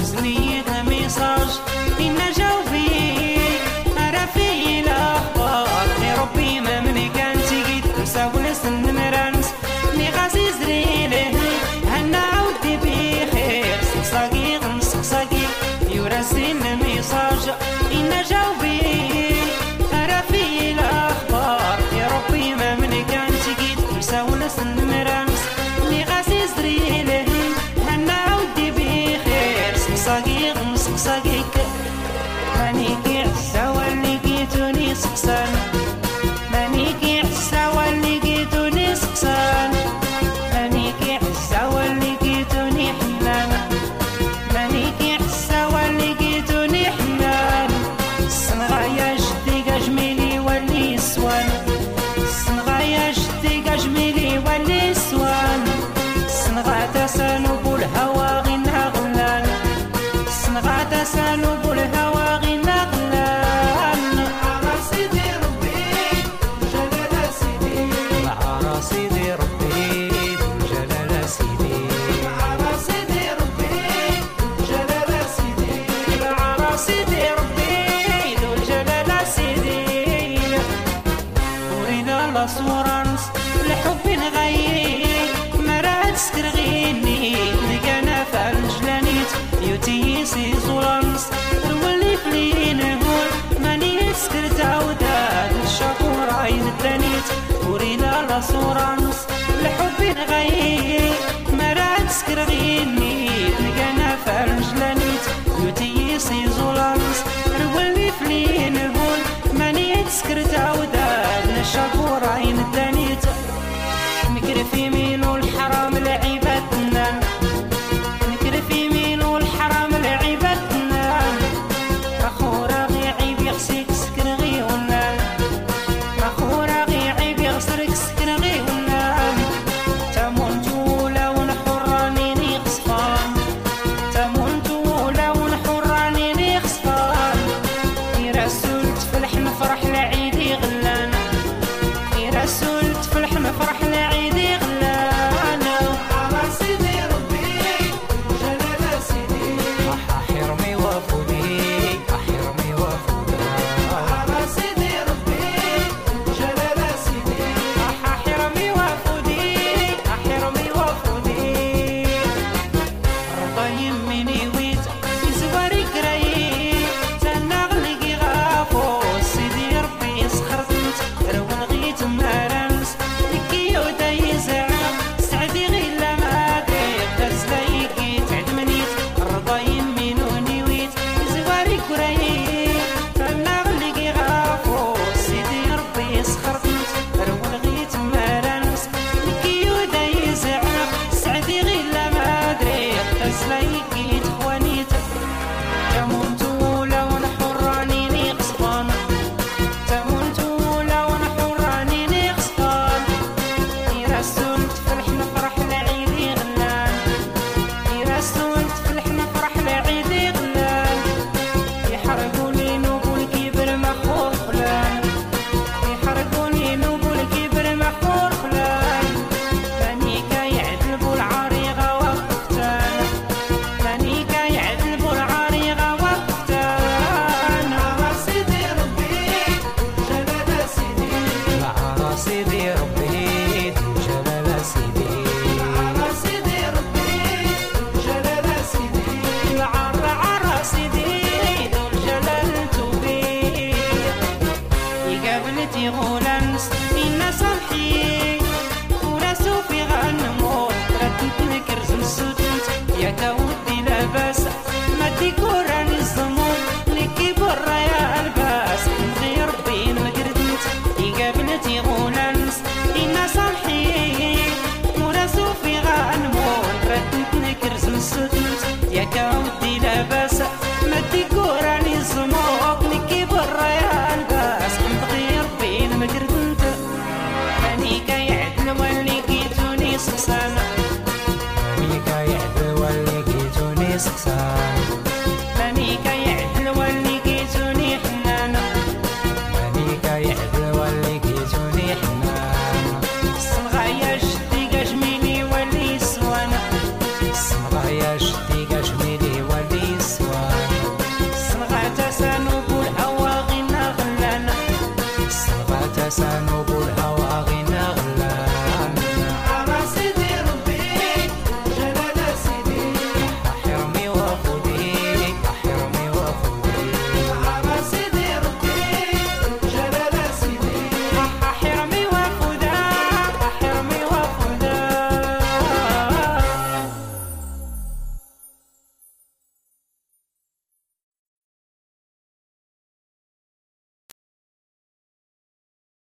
وزني ميساج إن جاوبي عرفي الأخبار يا ربي ما مني كان تجيد مساول سن مرانس ني غازي زريله هنا عودي بخير سقساقي غنسقساقي يراسل ميساج إن جاوبي عرفي الأخبار يا ربي ما مني كان تجيد مساول سن مرانس ني غازي زريله هنا عودي بخير سقساقي غنسقساقيك مانيكي عسى واللي لقيتوني سقسان مانيكي عسى واللي لقيتوني سقسان مانيكي عسى واللي لقيتوني حنان مانيكي عسى واللي لقيتوني حنان الصنغا يا جدي قجميلي واللي سوان الصنغا يا جدي قجميلي واللي سوان الصنغا تسالب الهوى غينا غلان الصنغا تسالب الهوى غينا غلان على سيدي ربي جلال سيدي على سيدي ربي جلال سيدي على سيدي ربي جلال سيدي على سيدي ربي ذو الجلال سيدي ورينا لاسورانس لحب نغيي مرات سكرغيني لقانا فالجلانيت يوتيسي زولانس الولي فلين هون ماني سكرت عودات الشاكور عين التانيت ورينا لاسورانس لحب نغيي مرات سكرغيني